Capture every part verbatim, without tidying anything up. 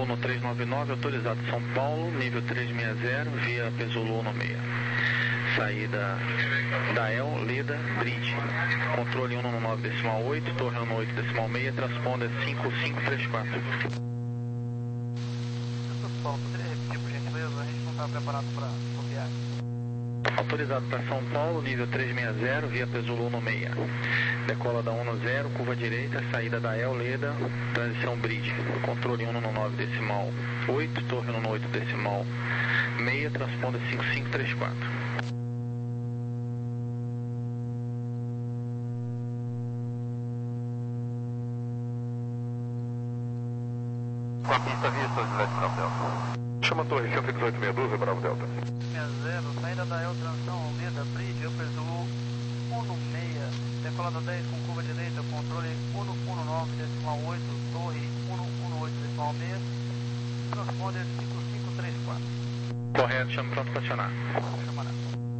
uno três nove nove, autorizado São Paulo, nível trezentos e sessenta, via Pesulu no meia. Saída da El, Leda, Bridge, controle um no nove decimal oito, torre um no oito decimal seis, transponder cinco cinco três quatro. Paulo, poderia repetir por gentileza? A gente não está preparado para copiar. Autorizado para São Paulo, nível trezentos e sessenta, via Pesulu no meia. Decola da um no zero, curva direita, saída da El, Leda, transição Bridge, controle um no nove decimal oito, torre um no oito decimal seis, transponder cinco cinco três quatro. Com a pista vista, Juliette Bravo Delta. Chama a torre cento e dezoito sessenta e dois, Bravo Delta. sessenta, saída da El, transição Leda, Bridge, eu Pesulu um no meia, decolada dez com curva direita, controle um no nove decimal oito, torre um no oito decimal seis, transponder cinco cinco três quatro. Correto, chama pronto para acionar. Chamará.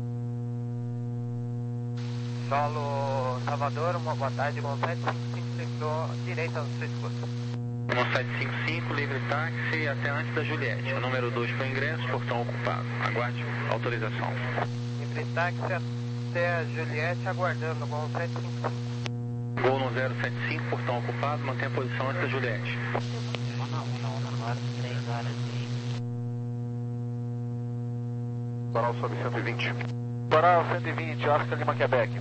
Solo Salvador, uma boa tarde, com sete cinco cinco, livrou direita aos três cursos. um sete cinco cinco, livre táxi até antes da Juliette. O número dois para o ingresso, portão ocupado. Aguarde autorização. Livre táxi até a Juliette, aguardando, com sete cinco cinco. Gol no zero sete cinco, portão ocupado, mantém a posição antes da Juliette. Coral sob cento e vinte. Coral cento e vinte, Oscar Lima, Quebec.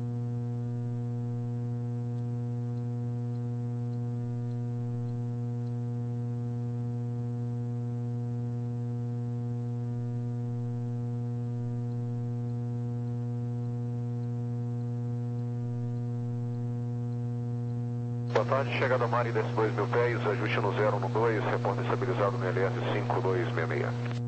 Boa tarde, chegada a Mari, desce dois mil pés, ajuste no zero no dois, repórter estabilizado no L S cinco dois seis seis.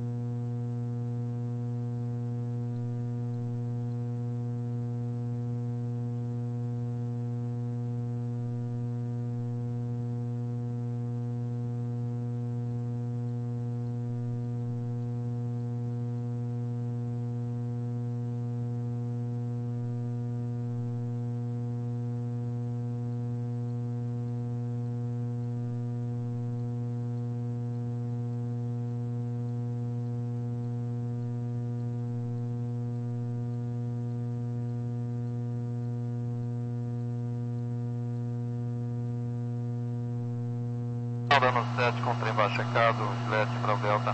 Dano sete com trem baixo checado, Juliette Bravo Delta.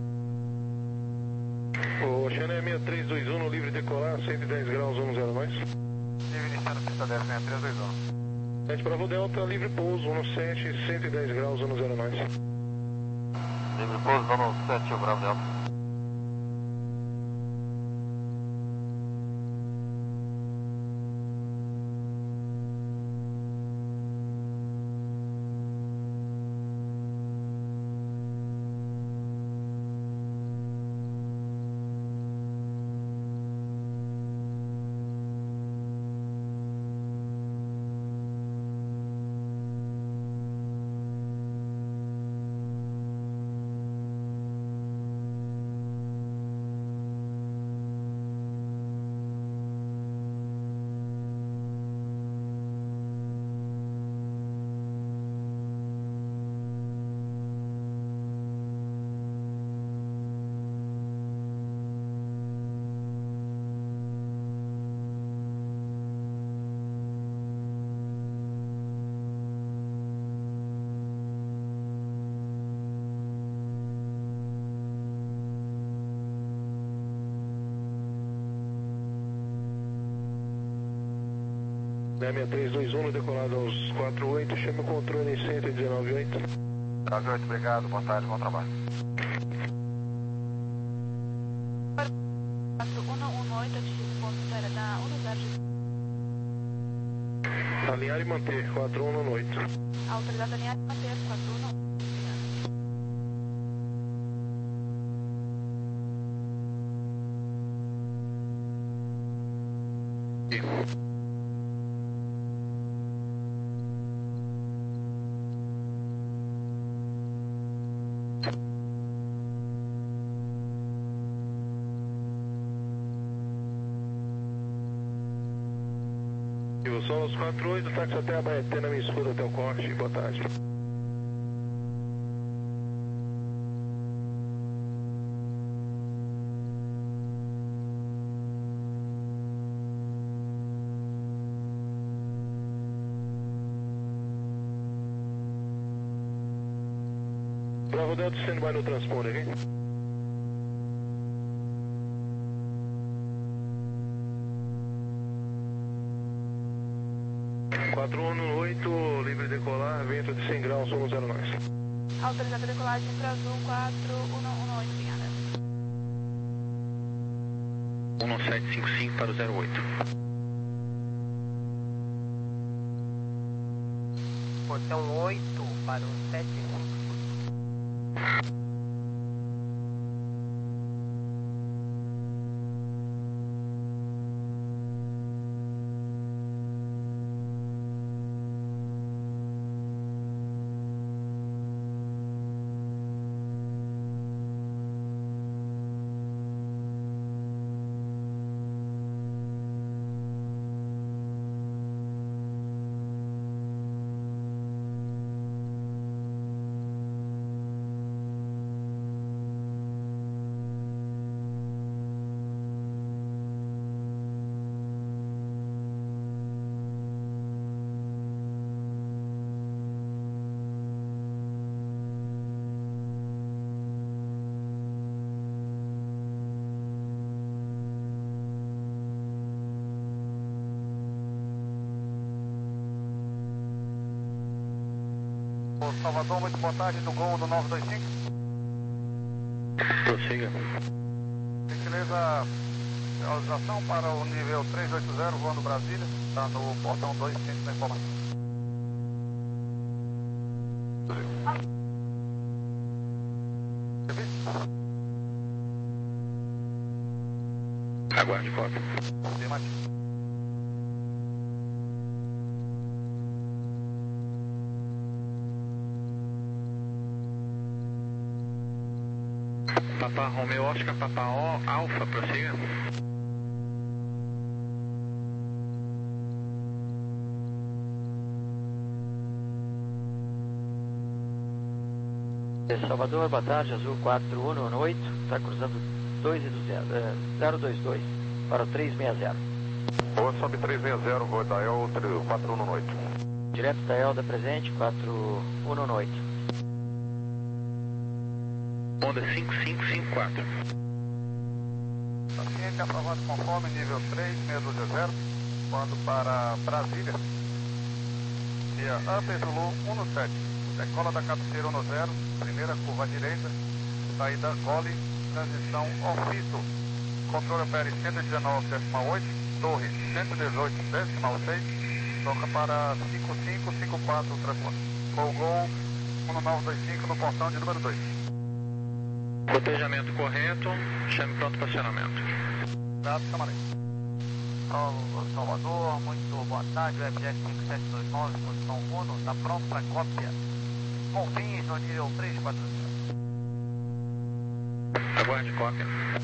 O Xané seis três dois um, no livre decolar, cento e dez graus, um zero mais. Livre iniciando pista dez, seis três dois um. sete Bravo Delta, livre pouso, um sete, cento e dez graus, um zero mais. Livre pouso, dano sete, Bravo Delta. seis três dois um, no decolado aos quatro oito, chama o controle em cento e dezenove oito. Bravo oito, obrigado, boa tarde, bom trabalho. Alinhar e manter, quatro um no oito. Autorizado alinhar e manter, quatro um no oito. São os quatro oito, táxi até a Baetê, na minha escura até o corte. Boa tarde. Bravo Delta, stand-by no transponder, hein? quatro um oito, livre decolar, vento de cem graus, um zero nove. Autorizada a decolagem para Azul quatro um um oito, obrigada. um sete cinco cinco para o zero oito. Portão oito para o sete cinco cinco. Salvador, muito boa tarde, do Gol do nove dois cinco. Prossiga. Gentileza, realização para o nível trezentos e oitenta, voando Brasília, está no portão dois, centro da informação. Aguarde, cópia. Afirmativo. Papa Romeo Oscar, Papa O, Alfa, prossiga. Salvador, boa tarde, Azul quatro um um oito, está cruzando dois e duzentos, é, zero dois dois para o trezentos e sessenta. Boa, sobe trezentos e sessenta, voo da E L quatro um um oito. Direto da Elda presente, quatro um um oito. Onda cinco cinco cinco quatro. Paciente aprovado conforme nível três, seis dois zero, voando para Brasília, via Upper Zulu um sete, decola da cabeceira um zero, primeira curva à direita, saída Gole, transição Orfito, controle opere cento e dezenove vírgula oito, torre cento e dezoito vírgula seis, toca para cinco cinco cinco quatro, transponder. Gol Gol um nove dois cinco no portão de número dois. Cotejamento correto, chame pronto para acionamento. Dado, camarada. Salvador, muito boa tarde, Webjet cinco sete dois nove, posição Uno, está pronto para cópia. Confins no nível três quatro zero. Aguarde, cópia.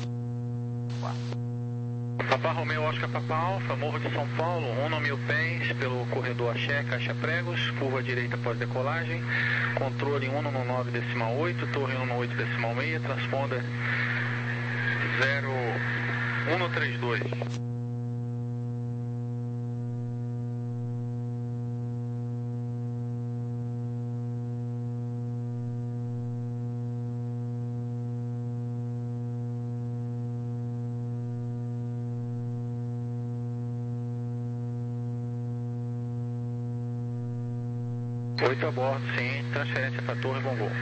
Papa Romeo Oscar, Papa Alfa, Morro de São Paulo, um mil pés pelo corredor Axé, Caixa Pregos, curva direita após decolagem, controle um nove decimal oito, torre um oito decimal seis, transponder zero um três dois. oito a bordo, sim, transferência para Torre, bom voo.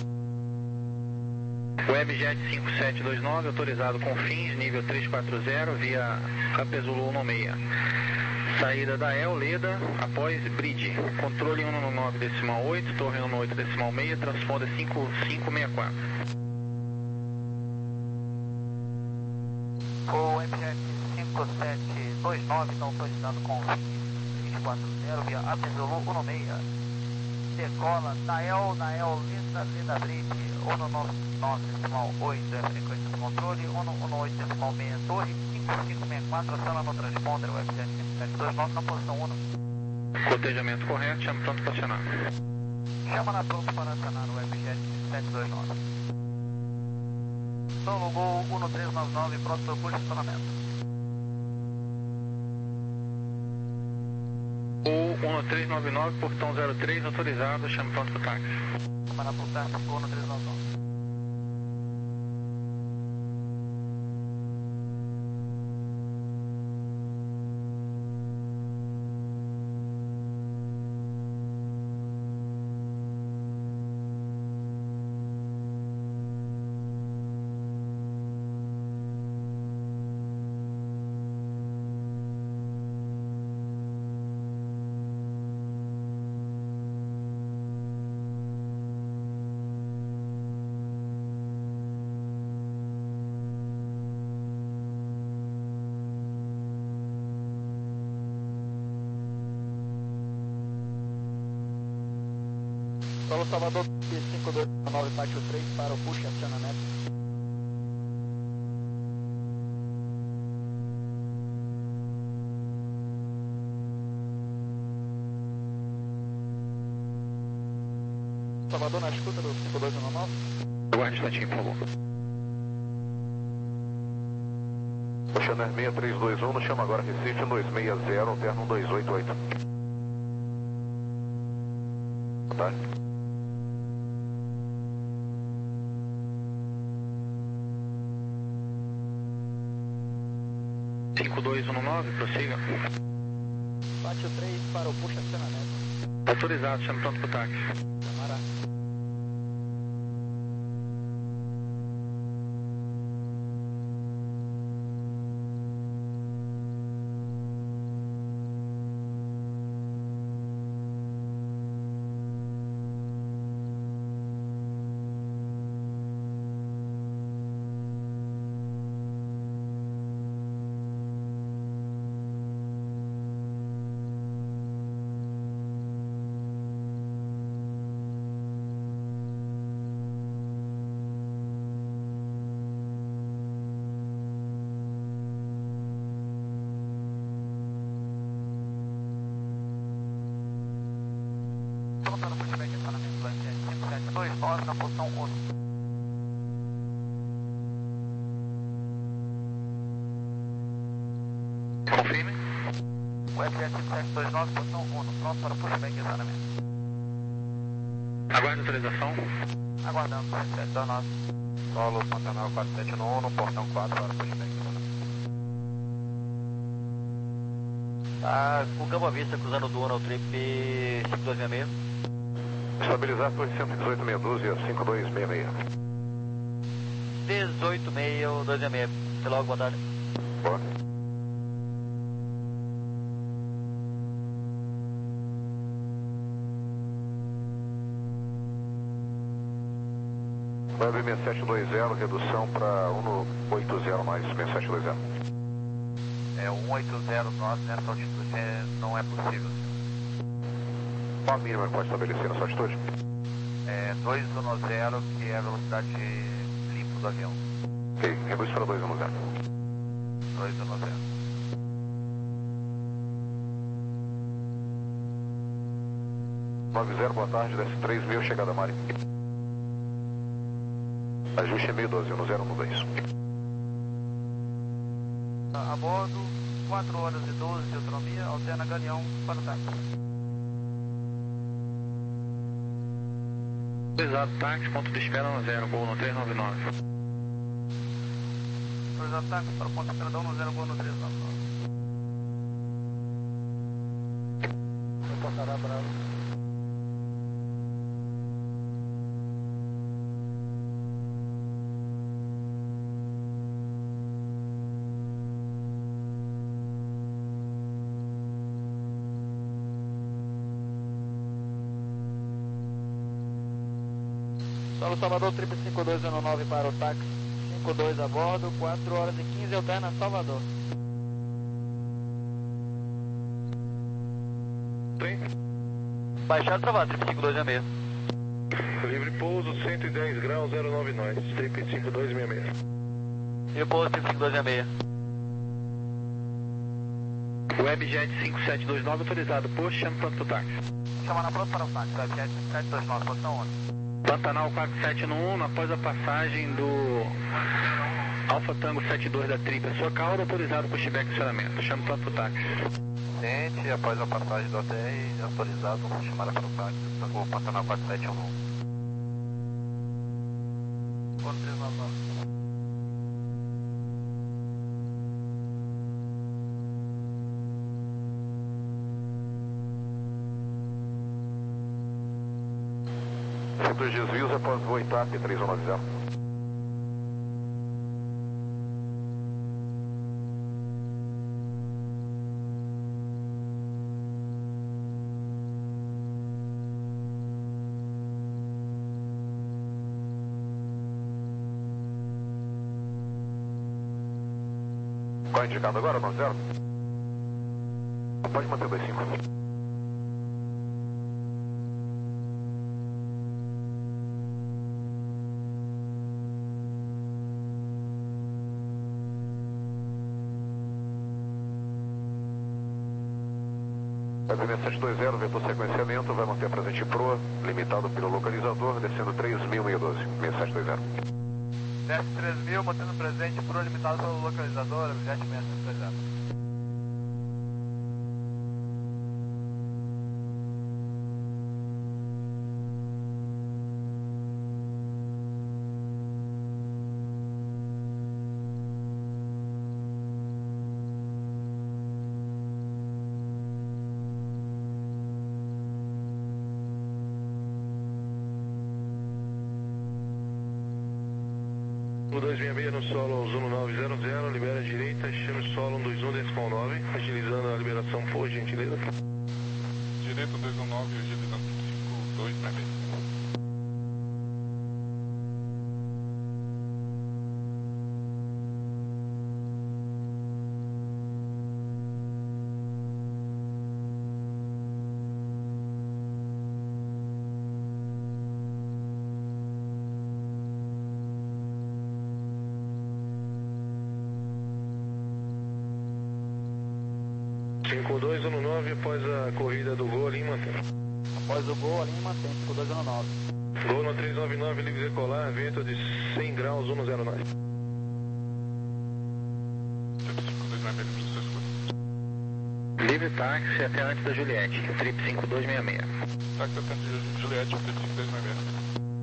Webjet cinco sete dois nove, autorizado com fins, nível trezentos e quarenta, via Upper Zulu um seis. Saída da E L, Leda, após Bridge. Controle um nove decimal oito, torre um oito decimal seis, transponder cinco cinco seis quatro. O Webjet cinco sete dois nove está autorizado com fins trezentos e quarenta, via Upper Zulu um seis. Decola da E L, da E L Leda, Leda Bridge, um nove nove decimal oito é a frequência do controle, um oito decimal seis torre, cinco cinco seis quatro, aciona no transponder, Webjet cinco sete dois nove na posição um. Cotejamento correto, chame pronto para acionar. Chama na pronto para acionar o Webjet cinco sete dois nove. Solo Gol um três nove nove, pronto para o posicionamento. Ou um três nove nove, portão zero três, autorizado, chame pronto pro táxi. Chamar pro táxi, ficou no três nove nove. Solo Salvador cinco dois nove, pátio três para o push, acionamento. Salvador na escuta do cinco dois nove. Aguarde um instantinho, por favor. Oceaner seis três dois um, nos chama agora Recife dois seis zero, alterno dois oito oito. Boa tarde. cinco dois um nove, prossiga. Pátio três para o push, acionamento. Autorizado, chame pronto pro táxi. Camará. dois nove na posição um. Confirme. O F S cinco sete dois nove, posição um, pronto para pushback e acionamento. Aguarde autorização. Aguardando, sete sete dois nove. Solo Pantanal quatro sete um, no portão quatro para pushback e acionamento. Tá com Campo Vista, cruzando do Uno, trip cinco dois seis seis. Estabilizar por cento e dezoito, meia dúzia, cinco dois seis seis. dezoito seis dois seis seis. Até logo, boa tarde. Boa. nove seis sete dois zero, redução para um oito zero mais seis sete dois zero. É, um oito zero nove nessa altitude não é possível. Qual a mínima que pode estabelecer nessa altitude? É dois um zero, que é a velocidade limpa do avião. Ok, reduz para dois um zero. dois um zero. nove zero, boa tarde, desce três mil, chegada a Mari. Ajuste meio doze, um zero um dois. A bordo, quatro horas e doze de autonomia, alterna Galeão para o táxi. Autorizado, táxi, ponto de espera no zero, gol no três nove nove. Autorizado, táxi para o ponto de espera da um zero, gol no três nove nove. Vou passar a brava. Solo Salvador, trip cinco dois um nove para o táxi, cinco dois a bordo, quatro horas e quinze, alterna Salvador. Tem? Baixado travado, trip cinco dois seis seis. Livre pouso, cento e dez graus, zero nove nós, trip cinco dois seis seis. E o pouso, trip cinco dois seis seis. Webjet cinco sete dois nove, autorizado, posto, chame pronto pro táxi. Chamar na pronto para o táxi, Webjet cinco sete dois nove, posição um. Pantanal quatro sete um, após a passagem do Alfa Tango setenta e dois da Trip, a sua cauda autorizado para o pushback estacionamento. Chama o para o táxi. Gente, após a passagem do hotel, autorizado, chamada para o táxi, o Pantanal quatro sete um. Ponto três nove nove. Simples desvios após voo I T A P três um nove zero. Qual indicado agora, nove zero? Pode manter dois cinco. Movimento sete dois zero, vetor sequenciamento, vai manter presente proa, limitado pelo localizador, descendo três mil e doze, sete dois zero. Desce três mil, mantendo presente, proa limitado pelo localizador, jet seis dois zero. dois seis seis no solo Zuno nove zero zero, libera a direita, chame solo um dois um decimal nove, agilizando a liberação, por gentileza. Direito dois um nove, agilizando cinco dois seis seis. cinco dois um nove, após a corrida do Gol Lima. Após o gol, ali mantém cinco dois um nove. Gol no três nove nove, livre decolar, vento de cem graus, um zero nove. cinco dois seis seis. Livre táxi até antes da Juliette, Trip cinco dois seis seis. Táxi até antes da Juliette, Trip cinco dois seis seis.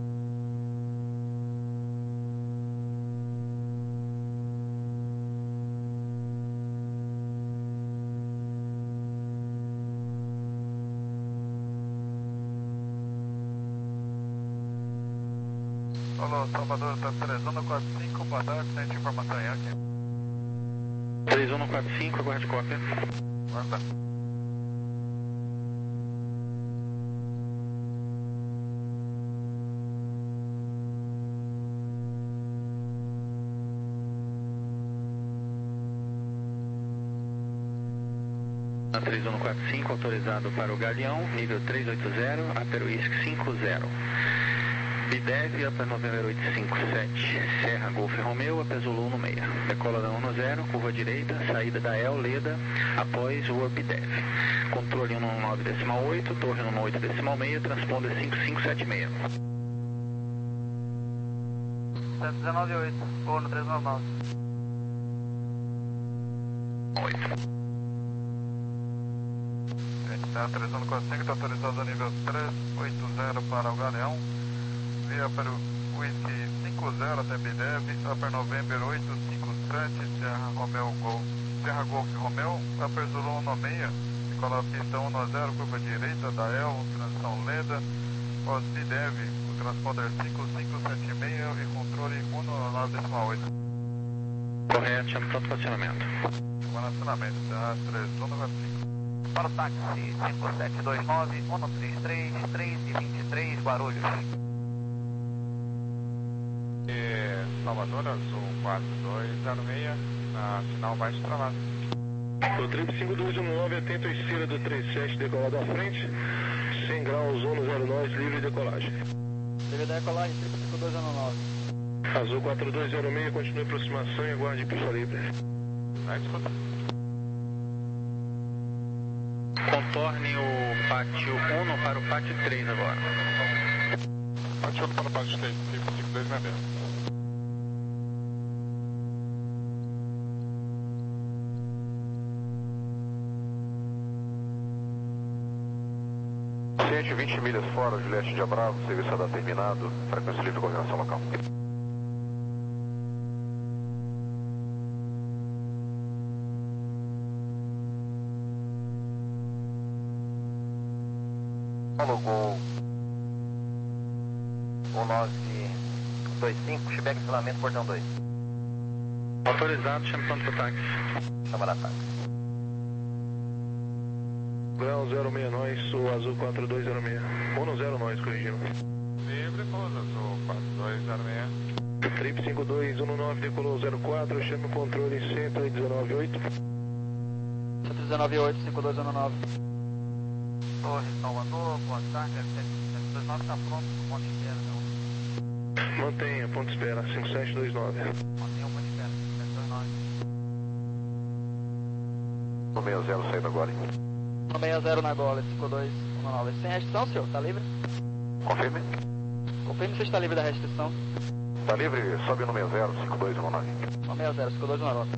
Alô, Salvador, tá três um quatro cinco, boa tarde, tem informação aí aqui. três um quatro cinco, aguarde cópia. Manda. Na três um quatro cinco, autorizado para o Galeão, nível três oito zero, Aperuísc cinco zero. Bidev, Upper November oito cinco sete, Serra Golf Romeo, Upper Zulu um seis. Decola da um zero, curva direita, saída da El Leda, após o Bidev. Controle um nove decimal oito, torre um oito decimal seis, transponder cinco cinco sete seis. cento e dezenove oito, voo no três nove nove. oito. Tá, três um quatro cinco, está autorizado a nível três oito zero para o Galeão. Via para o Whisky cinco zero até Bidev, Upper November oito cinco sete, Serra Romeo Golf, Serra Golf Romeo, Upper Zulu um seis, decola pista um zero, curva direita da El, transição Leda, pós Bidev, o transponder cinco cinco sete seis e controle um nove decimal oito. Correto, chama pronto estacionamento. Chama estacionamento, tá, três um quatro cinco. Para o táxi cinco sete dois nove, um três três, três e vinte e três, Guarulhos. E Salvador, Azul quatro dois zero seis, na final baixo travado. O Trip cinco dois um nove, atento à esteira do três sete, decolado à frente, cem graus, um zero nove, livre decolagem. Livre decolagem, Trip cinco dois um nove. Azul quatro dois zero seis, continue aproximação e aguarde pista livre. Vai, escuta. Contorne o pátio um para o pátio três agora. Pátio um para o pátio três, Trip cinco dois seis seis. vinte milhas fora, Juliette de Bravo, serviço a dar terminado, frequência livre coordenação local. Homologou um nove dois cinco, Chebec, estacionamento, portão dois. Autorizado, chame pronto para táxi. Chama da táxi. Ground zero seis nós, Sul Azul quatro dois zero seis. um zero nós, corrigindo. Livre, pouso Azul quatro dois zero seis. Trip cinco dois um nove, decolou zero quatro, chame o controle cento e dezenove oito. cento e dezenove oito, cinco dois um nove. Torre Salvador, boa tarde, sete sete dois nove está pronto para o ponto de espera, não? Mantenha, ponto de espera, cinco sete dois nove. Mantenha o ponto de espera, cinco sete dois nove. um seis zero, saindo agora. um seis zero na gola, cinco dois um nove. Sem restrição, senhor? Tá livre? Confirme. Confirme se está livre da restrição. Tá livre, sobe no seis zero, cinco dois um nove. um seis zero, cinco dois um nove.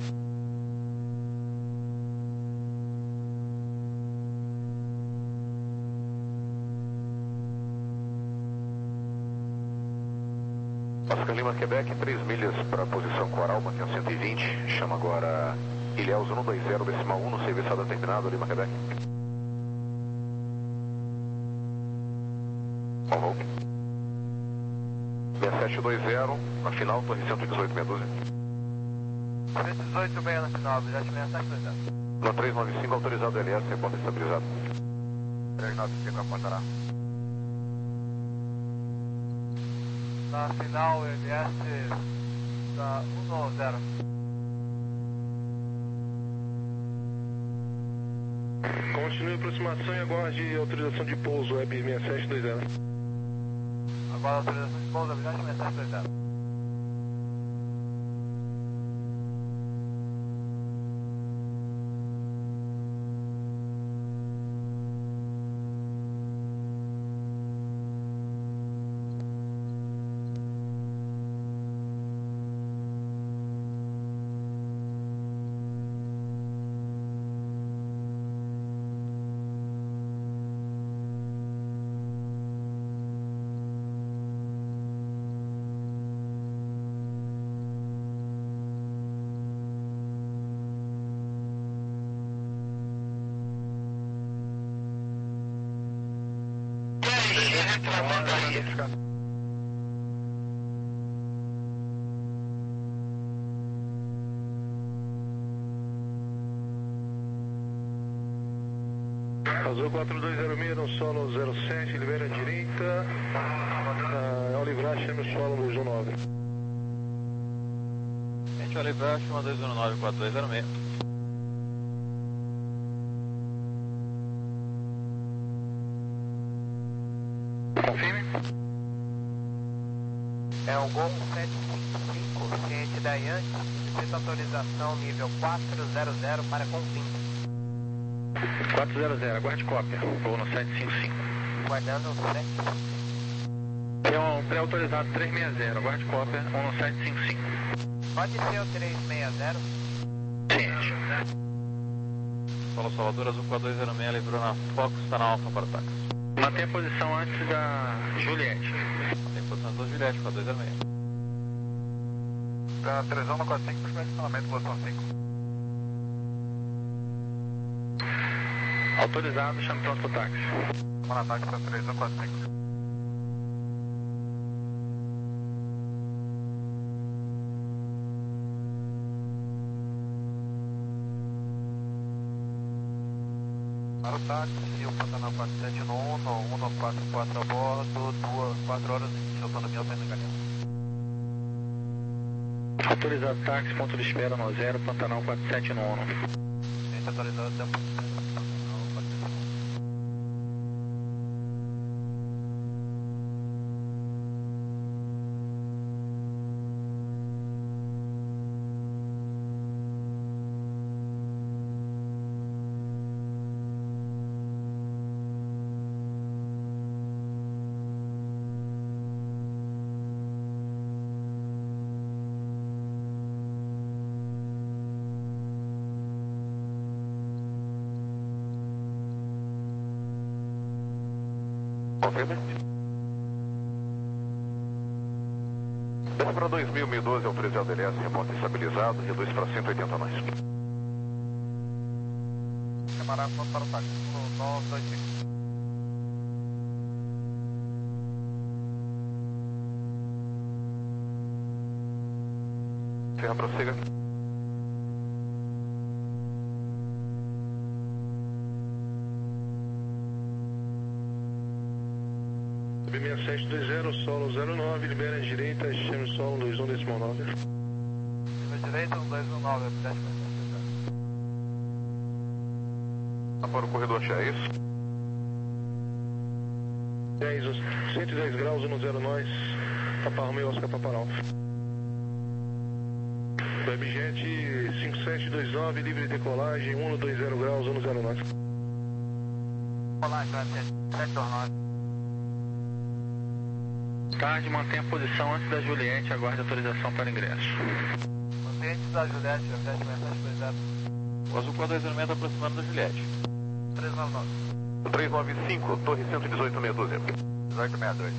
Oscar Lima, Quebec, três milhas para a posição Coral, mantenha cento e vinte. Chama agora Ilhéus um dois zero, decimal um, no serviço a dar terminado, Lima, Quebec. On hold. seis sete dois zero, na final, torre cento e dezoito, meia dúzia. cento e dezoito, meia na final, Juliette seis sete dois zero. No trezentos e noventa e cinco, autorizado L S, porta estabilizada. trezentos e noventa e cinco, apontará. Na final, L S da um zero. Continue a aproximação e aguarde autorização de pouso, Web seis sete dois zero. Agora a autorização de pouso, Juliette seis sete dois zero. Azul quatro dois zero seis, no solo zero sete, libera a direita. Ah, ao livrar, chame o solo dois um nove. Gente, ao livrar, chama dois um nove quatro dois zero seis. Confirme. É o Gol sete cinco cinco, ciente da Yankee, solicita autorização nível quatro zero zero para confim. quatro zero zero, aguarde cópia, vou no sete cinco cinco. Guardando o sete cinco cinco. É um pré-autorizado trezentos e sessenta, aguarde cópia, vou no sete cinco cinco. Pode ser o trezentos e sessenta? Ciente. Solo Salvador, Azul quatro dois zero seis, livrou na Fox, está na Alfa para o táxi. Mantenha a posição antes da Juliette. Tem posição do Juliette, quatro dois zero seis. Tá, três um quatro cinco, puxa estacionamento, posição cinco. Autorizado, chame pronto para o táxi. Chama na táxi para três um quatro cinco. Para o táxi, o Pantanal quatro sete um, um quatro quatro a bordo, duas, quatro horas de autonomia ao Penanganel. Autorizado táxi, ponto de espera no zero, Pantanal quatro sete um. Gente atualizado até o ponto de espera do Pantanal quatro sete um. Confirme. Desce para dois mil, mil e doze, autorize L D S, reporte estabilizado, reduz para cento e oitenta nós. Camarada, vamos para o táxi, no nove dois cinco. Ferra, prossiga. B seis sete dois zero, solo zero nove, libera a direita, chame solo dois um decimal nove. Libera a direita, um dois um nove, sete Tá para o corredor X, é isso? dez, cento e dez graus, um zero nós, Papa Romeo Oscar Paparal. Webjet cinco sete dois nove, livre de decolagem, um dois zero graus, um zero nós. Olá, sete dois nove. Tarde, mantenha a posição antes da Juliette, aguarde autorização para ingresso. Mantenha antes da Juliette, Juliette mensagem dois zero. O Azul quatro dois zero seis está aproximando da Juliette. três nove nove. três nove cinco, torre cento e dezoito, meia dúzia. dezoito sessenta e dois.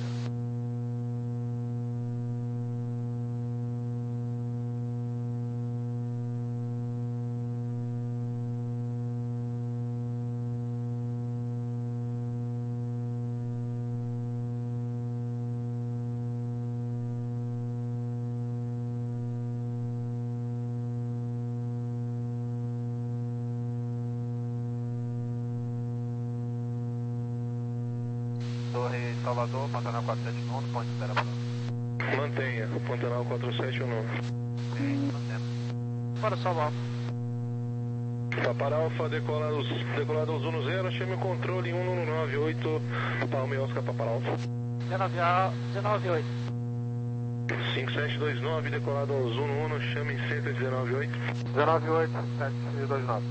Torre Salvador, Pantanal quatro sete um, ponto de espera para Mantenha, Pantanal quatro sete um nove. Sim, mantendo. Para Salvador. Papa Alfa, decolado, decolado ao Zuno zero, chame o controle um um nove oito, Papa Romeo Oscar Paparal. dezenove oito. cinco sete dois nove, decolado ao Zuno um, chame cento e dezenove oito. dezenove oito, sete dois nove.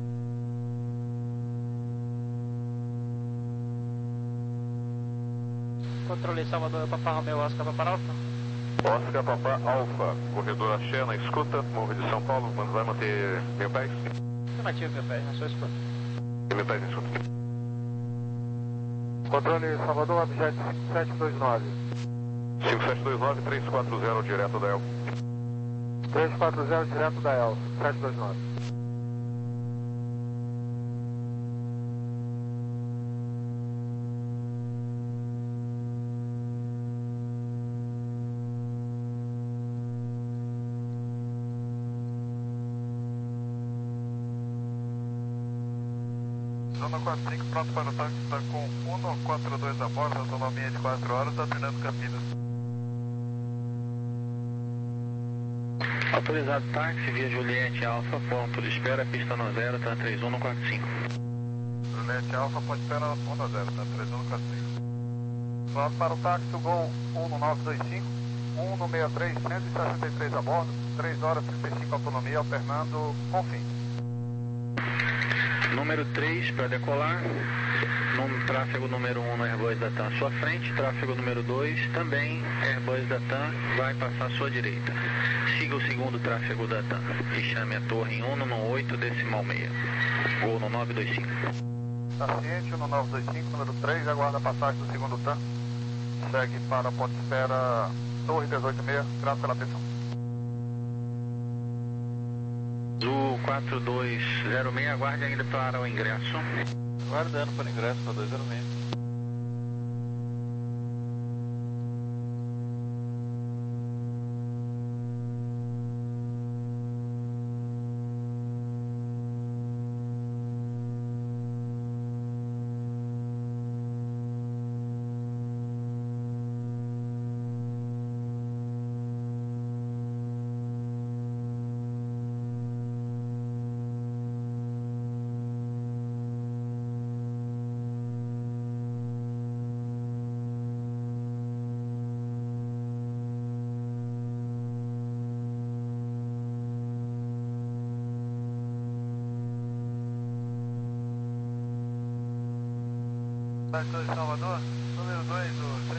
Controle Salvador, Papa Romeo Oscar Paparal. Oscar Papa Alfa, corredor Axé na escuta, Morro de São Paulo, quando vai manter mil pés? Afirmativo, meu pé, na sua escuta. Mil pés em escuta. Controle Salvador, objeto cinco sete dois nove. cinco sete dois nove, três quatro zero, direto da E L. três quatro zero, direto da E L, sete dois nove. Zona quatro cinco, pronto para o táxi, está com um quatro dois a bordo, autonomia de quatro horas, está treinando Campinas. Autorizado táxi via Juliette Alfa, ponto de espera, pista no zero, tá três um no quatro cinco. Juliette Alfa, pode esperar um a zero, tá três um no quatro cinco. Pronto para o táxi, Gol um nove dois cinco, um no seis três, cento e sessenta e três a bordo, três horas e trinta e cinco autonomia, alternando com fim. Número três para decolar, num, tráfego número um no Airbus da TAM à sua frente, tráfego número dois também Airbus da TAM vai passar à sua direita. Siga o segundo tráfego da TAM e chame a torre em um no oito decimal seis, ou no nove dois cinco. Está ciente, no nove dois cinco, número três, aguarda a passagem do segundo TAM. Segue para a ponte de espera, torre dezoito seis, graças pela atenção. Azul quatro dois zero seis, aguarde ainda para o ingresso. Aguardando para o ingresso para dois zero seis. Salvador, número dois, o